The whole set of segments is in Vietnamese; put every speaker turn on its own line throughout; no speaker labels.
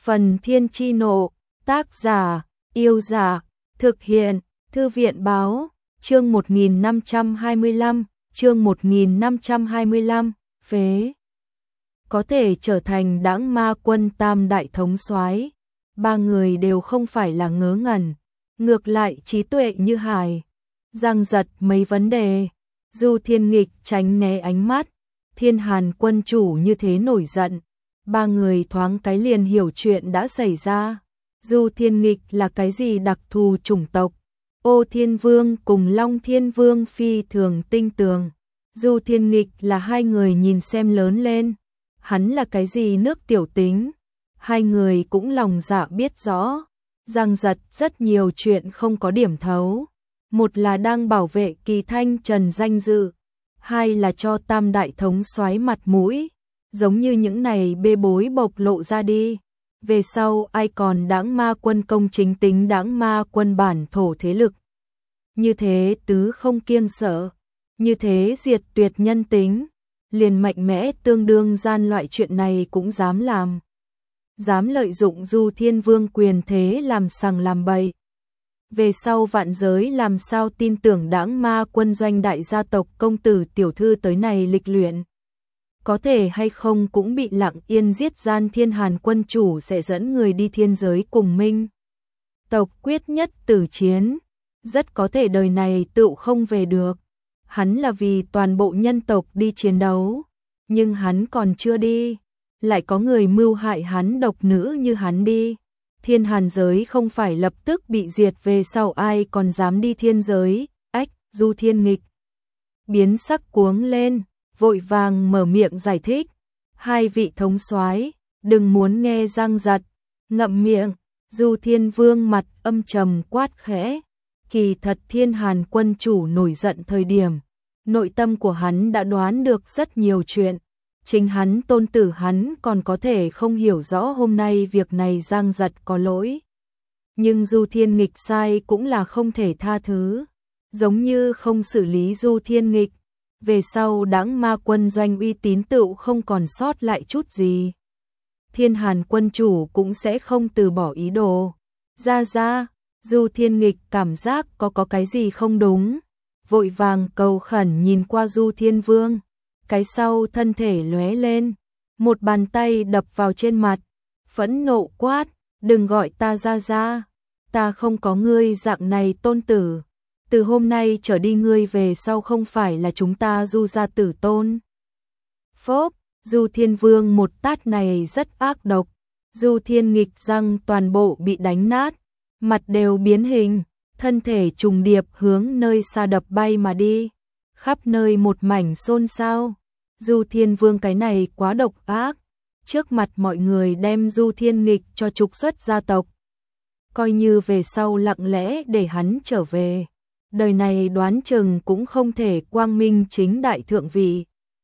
Phần Thiên Chi Nộ, tác giả, Yêu Giả, thực hiện, Thư viện Báo, chương 1525, chương 1525, phế. Có thể trở thành Đãng Ma Quân tam đại thống soái, ba người đều không phải là ngớ ngẩn, ngược lại trí tuệ như hải, giằng giật mấy vấn đề. Du Thiên Nghịch tránh né ánh mắt, Thiên Hàn Quân chủ như thế nổi giận, ba người thoáng cái liền hiểu chuyện đã xảy ra. Du Thiên Nghịch là cái gì đặc thù chủng tộc? Ô Thiên Vương cùng Long Thiên Vương phi thường tinh tường. Du Thiên Nghịch là hai người nhìn xem lớn lên. Hắn là cái gì nước tiểu tính? Hai người cũng lòng dạ biết rõ. Giằng giật rất nhiều chuyện không có điểm thấu. Một là đang bảo vệ Kỳ Thanh Trần danh dự, hai là cho tam đại thống soái mặt mũi. Giống như những này bê bối bộc lộ ra đi, về sau ai còn Đãng Ma Quân công chính tính Đãng Ma Quân bản thổ thế lực. Như thế tứ không kiêng sợ, như thế diệt tuyệt nhân tính, liền mạnh mẽ tương đương gian loại chuyện này cũng dám làm. Dám lợi dụng Du Thiên Vương quyền thế làm sằng làm bậy. Về sau vạn giới làm sao tin tưởng Đãng Ma Quân doanh đại gia tộc công tử tiểu thư tới này lịch luyện. Có thể hay không cũng bị lặng yên giết gian Thiên Hàn Quân chủ sẽ dẫn người đi thiên giới cùng Minh tộc quyết nhất tử chiến, rất có thể đời này tựu không về được. Hắn là vì toàn bộ nhân tộc đi chiến đấu, nhưng hắn còn chưa đi, lại có người mưu hại hắn độc nữ như hắn đi. Thiên Hàn giới không phải lập tức bị diệt, về sau ai còn dám đi thiên giới? Ách, Du Thiên Nghịch biến sắc cuống lên, vội vàng mở miệng giải thích. Hai vị thống soái, đừng muốn nghe giang giật, ngậm miệng. Du Thiên Vương mặt âm trầm quát khẽ. Kỳ thật Thiên Hàn Quân chủ nổi giận thời điểm, nội tâm của hắn đã đoán được rất nhiều chuyện. Chính hắn tôn tử hắn còn có thể không hiểu rõ hôm nay việc này giang giật có lỗi. Nhưng Du Thiên Nghịch sai cũng là không thể tha thứ. Giống như không xử lý Du Thiên Nghịch, về sau Đãng Ma Quân doanh uy tín tựu không còn sót lại chút gì. Thiên Hàn Quân chủ cũng sẽ không từ bỏ ý đồ. Ra, Du Thiên Nghịch cảm giác có cái gì không đúng, vội vàng cầu khẩn nhìn qua Du Thiên Vương. Cái sau thân thể lóe lên, một bàn tay đập vào trên mặt, phẫn nộ quát, đừng gọi ta ra, ta không có ngươi dạng này tôn tử. Từ hôm nay trở đi ngươi về sau không phải là chúng ta Du gia tử tôn. Phốp, Du Thiên Vương một tát này rất ác độc. Du Thiên Nghịch răng toàn bộ bị đánh nát, mặt đều biến hình, thân thể trùng điệp hướng nơi xa đập bay mà đi. Khắp nơi một mảnh xôn xao. Du Thiên Vương cái này quá độc ác, trước mặt mọi người đem Du Thiên Nghịch cho trục xuất gia tộc. Coi như về sau lặng lẽ để hắn trở về, đời này đoán chừng cũng không thể quang minh chính đại thượng vị.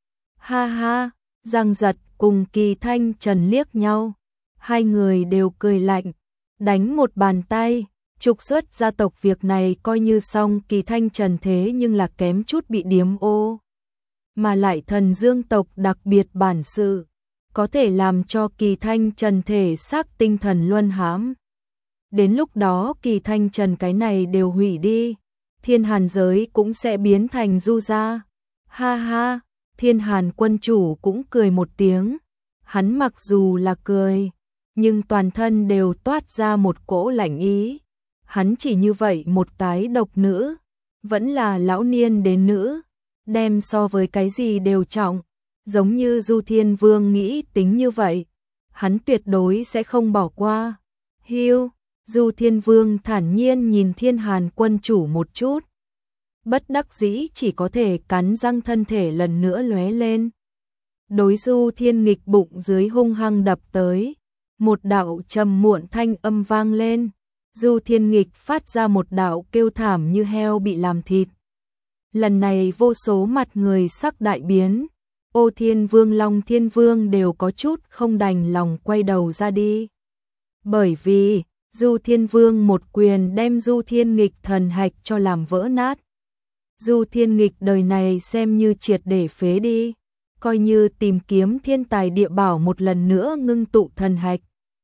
Ha, giang giật cùng Kỳ Thanh Trần liếc nhau, hai người đều cười lạnh, đánh một bàn tay, trục xuất gia tộc việc này coi như xong. Kỳ Thanh Trần thế nhưng là kém chút bị điếm ô, mà lại Thần Dương tộc đặc biệt bản sự, có thể làm cho Kỳ Thanh Trần thể xác tinh thần luân hãm. Đến lúc đó Kỳ Thanh Trần cái này đều hủy đi, Thiên Hàn giới cũng sẽ biến thành Du gia. Ha, Thiên Hàn Quân chủ cũng cười một tiếng. Hắn mặc dù là cười, nhưng toàn thân đều toát ra một cỗ lạnh ý. Hắn chỉ như vậy một cái độc nữ, vẫn là lão niên đến nữ, đem so với cái gì đều trọng. Giống như Du Thiên Vương nghĩ tính như vậy, hắn tuyệt đối sẽ không bỏ qua. Hiu, Du Thiên Vương thản nhiên nhìn Thiên Hàn Quân chủ một chút, bất đắc dĩ chỉ có thể cắn răng, thân thể lần nữa lóe lên. Đối Du Thiên Nghịch bụng dưới hung hăng đập tới, một đạo trầm muộn thanh âm vang lên. Du Thiên Nghịch phát ra một đạo kêu thảm như heo bị làm thịt. Lần này vô số mặt người sắc đại biến, Ô Thiên Vương Long Thiên Vương đều có chút không đành lòng quay đầu ra đi. Bởi vì Du Thiên Vương một quyền đem Du Thiên Nghịch thần hạch cho làm vỡ nát. Du Thiên Nghịch đời này xem như triệt để phế đi, coi như tìm kiếm thiên tài địa bảo một lần nữa ngưng tụ thần hạch.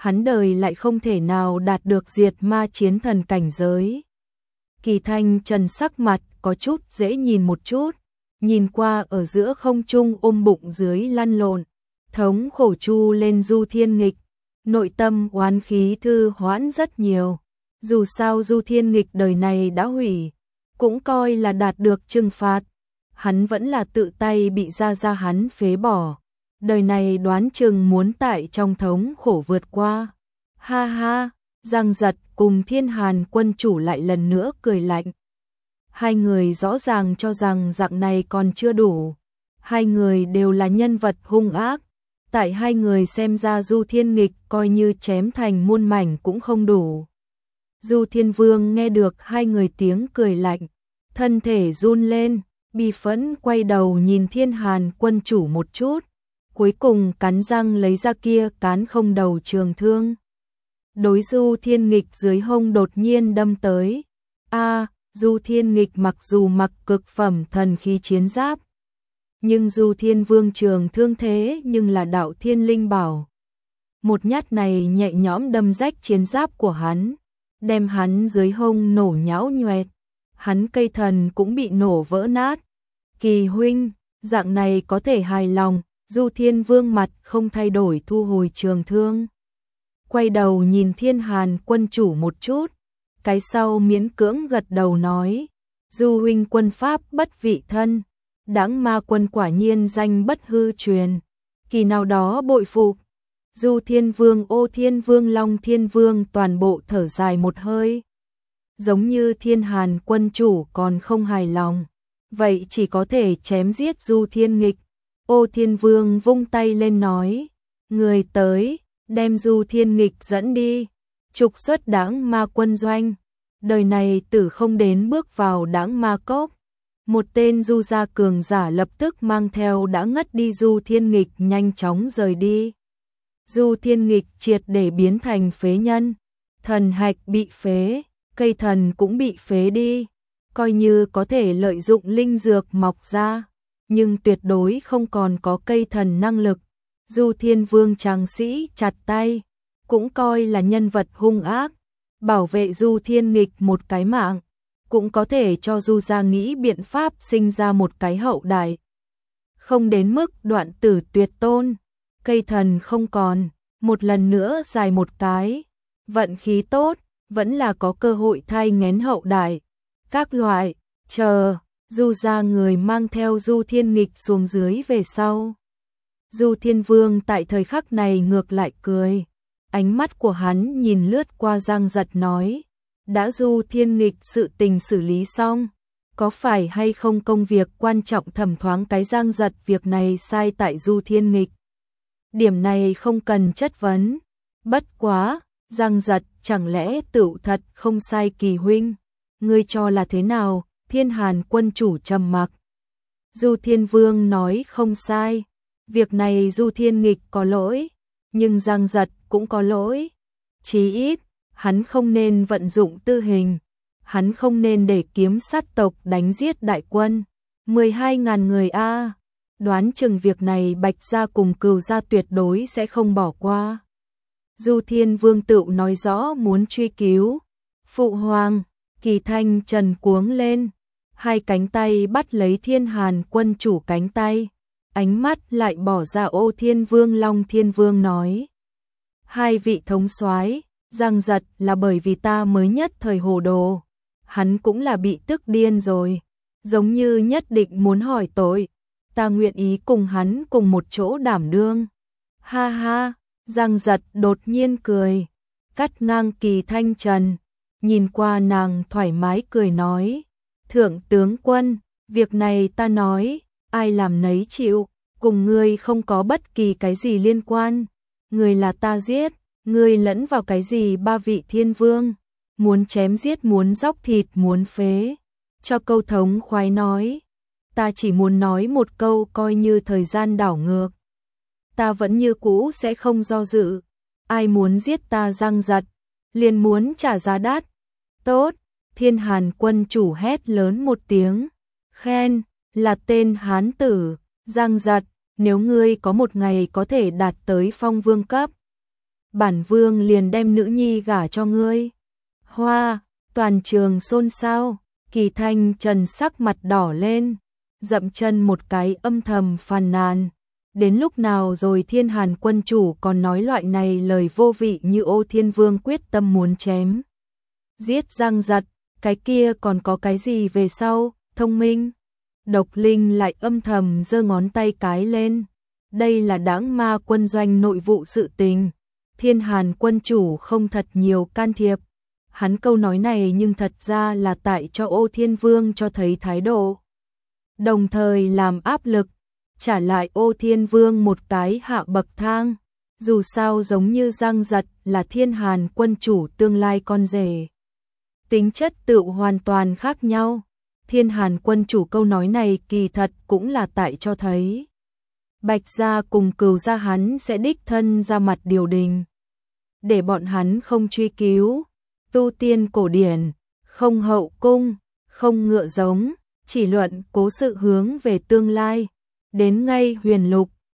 hắn đời lại không thể nào đạt được diệt ma chiến thần cảnh giới. Kỳ Thanh Trần sắc mặt có chút dễ nhìn một chút, nhìn qua ở giữa không trung ôm bụng dưới lăn lộn, thống khổ chu lên Du Thiên Nghịch, nội tâm oán khí thư hoãn rất nhiều. Dù sao Du Thiên Nghịch đời này đã hủy, cũng coi là đạt được trừng phạt, hắn vẫn là tự tay bị gia hắn phế bỏ, đời này đoán chừng muốn tại trong thống khổ vượt qua. Ha ha, Giang Giật cùng Thiên Hàn quân chủ lại lần nữa cười lạnh. Hai người rõ ràng cho rằng dạng này còn chưa đủ, hai người đều là nhân vật hung ác, tại hai người xem ra Du Thiên Nghịch coi như chém thành muôn mảnh cũng không đủ. Du Thiên Vương nghe được hai người tiếng cười lạnh, thân thể run lên, bi phẫn quay đầu nhìn Thiên Hàn quân chủ một chút, cuối cùng cắn răng lấy ra kia cán không đầu trường thương. Đối Du Thiên Nghịch dưới hông đột nhiên đâm tới. Du Thiên Nghịch mặc dù mặc cực phẩm thần khí chiến giáp, nhưng Du Thiên Vương trường thương thế nhưng là đạo thiên linh bảo. Một nhát này nhẹ nhõm đâm rách chiến giáp của hắn, đem hắn dưới hông nổ nhão nhoẹt, hắn cây thần cũng bị nổ vỡ nát. Kỳ huynh, dạng này có thể hài lòng. Du Thiên Vương mặt không thay đổi thu hồi trường thương, quay đầu nhìn Thiên Hàn quân chủ một chút, cái sau miễn cưỡng gật đầu nói, Du huynh quân pháp bất vị thân, Đãng Ma quân quả nhiên danh bất hư truyền, kỳ nào đó bội phục. Du Thiên Vương, Ô Thiên Vương, Long Thiên Vương toàn bộ thở dài một hơi. Giống như Thiên Hàn quân chủ còn không hài lòng, vậy chỉ có thể chém giết Du Thiên Nghịch. Ô Thiên Vương vung tay lên nói, người tới, đem Du Thiên Nghịch dẫn đi, trục xuất Đãng Ma quân doanh. Đời này tử không đến bước vào Đãng Ma cốc. Một tên Du gia cường giả lập tức mang theo đã ngất đi Du Thiên Nghịch nhanh chóng rời đi. Du Thiên Nghịch triệt để biến thành phế nhân, thần hạch bị phế, cây thần cũng bị phế đi, coi như có thể lợi dụng linh dược mọc ra, nhưng tuyệt đối không còn có cây thần năng lực. Du Thiên Vương tráng sĩ chặt tay, cũng coi là nhân vật hung ác, bảo vệ Du Thiên Nghịch một cái mạng, cũng có thể cho Du gia nghĩ biện pháp sinh ra một cái hậu đại. Không đến mức đoạn tử tuyệt tôn, cây thần không còn, một lần nữa dài một cái, vận khí tốt, vẫn là có cơ hội thai nghén hậu đại. Các loại, chờ, Du gia người mang theo Du Thiên Nghịch xuống dưới về sau. Du Thiên Vương tại thời khắc này ngược lại cười, ánh mắt của hắn nhìn lướt qua Giang Giật nói, đã Du Thiên Nghịch sự tình xử lý xong, có phải hay không công việc quan trọng thẩm thoáng cái Giang Giật việc này sai tại Du Thiên Nghịch. Điểm này không cần chất vấn, bất quá, Giang Giật chẳng lẽ tựu thật không sai Kỳ huynh, ngươi cho là thế nào? Thiên Hàn quân chủ trầm mặc. Du Thiên Vương nói không sai, việc này Du Thiên Nghịch có lỗi, nhưng Giang Giật cũng có lỗi. Chí ít, hắn không nên vận dụng tư hình, hắn không nên để kiếm sát tộc đánh giết đại quân. 12.000 người a, đoán chừng việc này Bạch gia cùng Cừu gia tuyệt đối sẽ không bỏ qua. Du Thiên Vương tự nói rõ muốn truy cứu. Phụ hoàng, Kỳ Thanh Trần cuống lên, hai cánh tay bắt lấy Thiên Hàn quân chủ cánh tay, ánh mắt lại bỏ ra Ô Thiên Vương. Long Thiên Vương nói, hai vị thống soái, Giang Giật là bởi vì ta mới nhất thời hồ đồ, hắn cũng là bị tức điên rồi, giống như nhất định muốn hỏi tội, ta nguyện ý cùng hắn cùng một chỗ đảm đương. Ha ha, Giang Giật đột nhiên cười, cắt ngang Kỳ Thanh Trần, nhìn qua nàng thoải mái cười nói, thượng tướng quân, việc này ta nói, ai làm nấy chịu, cùng ngươi không có bất kỳ cái gì liên quan, ngươi là ta giết, ngươi lẫn vào cái gì ba vị thiên vương, muốn chém giết, muốn dóc thịt, muốn phế, cho câu thống khoái nói, ta chỉ muốn nói một câu coi như thời gian đảo ngược, ta vẫn như cũ sẽ không do dự, ai muốn giết ta Giang Giật, liền muốn trả giá đắt. Tốt, Thiên Hàn quân chủ hét lớn một tiếng, khen, là tên hán tử, Giang Giật, nếu ngươi có một ngày có thể đạt tới phong vương cấp, bản vương liền đem nữ nhi gả cho ngươi. Hoa, toàn trường xôn xao, Kỳ Thanh Trần sắc mặt đỏ lên, dậm chân một cái âm thầm phàn nàn. Đến lúc nào rồi Thiên Hàn quân chủ còn nói loại này lời vô vị như Ô Thiên Vương quyết tâm muốn chém giết Giang Giật, cái kia còn có cái gì về sau, thông minh. Độc Linh lại âm thầm giơ ngón tay cái lên. Đây là Đãng Ma quân doanh nội vụ sự tình. Thiên Hàn quân chủ không thật nhiều can thiệp. Hắn câu nói này nhưng thật ra là tại cho Ô Thiên Vương cho thấy thái độ. Đồng thời làm áp lực, trả lại Ô Thiên Vương một cái hạ bậc thang. Dù sao giống như Giang Giật là Thiên Hàn quân chủ tương lai con rể. Tính chất tự hoàn toàn khác nhau. Thiên Hàn quân chủ câu nói này kỳ thật cũng là tại cho thấy Bạch gia cùng Cừu gia hắn sẽ đích thân ra mặt điều đình. Để bọn hắn không truy cứu, tu tiên cổ điển, không hậu cung, không ngựa giống, chỉ luận cố sự hướng về tương lai. Đến ngay Huyền Lục,